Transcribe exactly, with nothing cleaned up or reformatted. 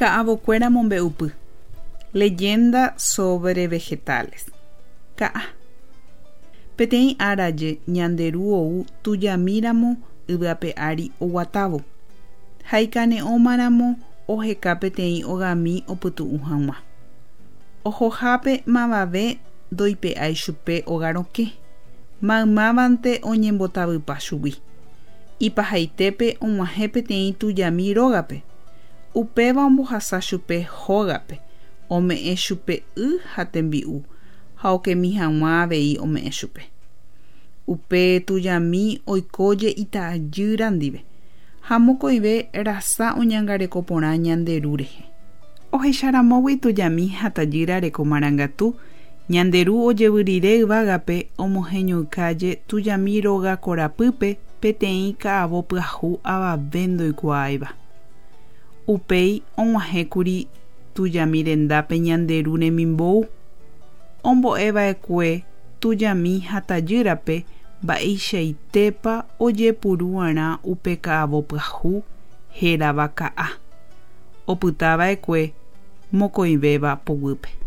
Ka'avokuéra mombe'upy. Leyenda sobre vegetales. Ka'a. Peteĩ áraje ñanderu ou tujamíramo yvyrape ári oguatávo. Ha ikane'õmaramo oheka peteĩ ogami opytu'u hag̃ua. Ohohápe mavave ndoipe'ái chupe ogarokẽ. Maymávante oñembotavypa chugui. Ipahaitépe og̃uahẽ peteĩ tujami rógape. Upéva ombohasa chupe hógape. Ome'ẽ chupe y ha tembi'u ha okemi hag̃ua avei ome'ẽ chupe. Upe tujami oikóje ita'ajýra ndive ha mokõive rasa oñangareko porã ñanderu rehe. Ohecharamo tujami hatajýra reko marangatu. Ñanderu ojevyrire yvágape omoheñoikáje tujami róga korapýpe peteĩ ka'avo pyahu avave ndoikuaáiva. Upéi og̃uahẽkuri tujami rendápe ñanderu remimbou. Ombo'eva'ekue tujami hatajýrape mba'eichaitépa ojepuru'arã upe ka'avo pyahu hérava ka'a. Opytava'ekue mokõivéva poguýpe.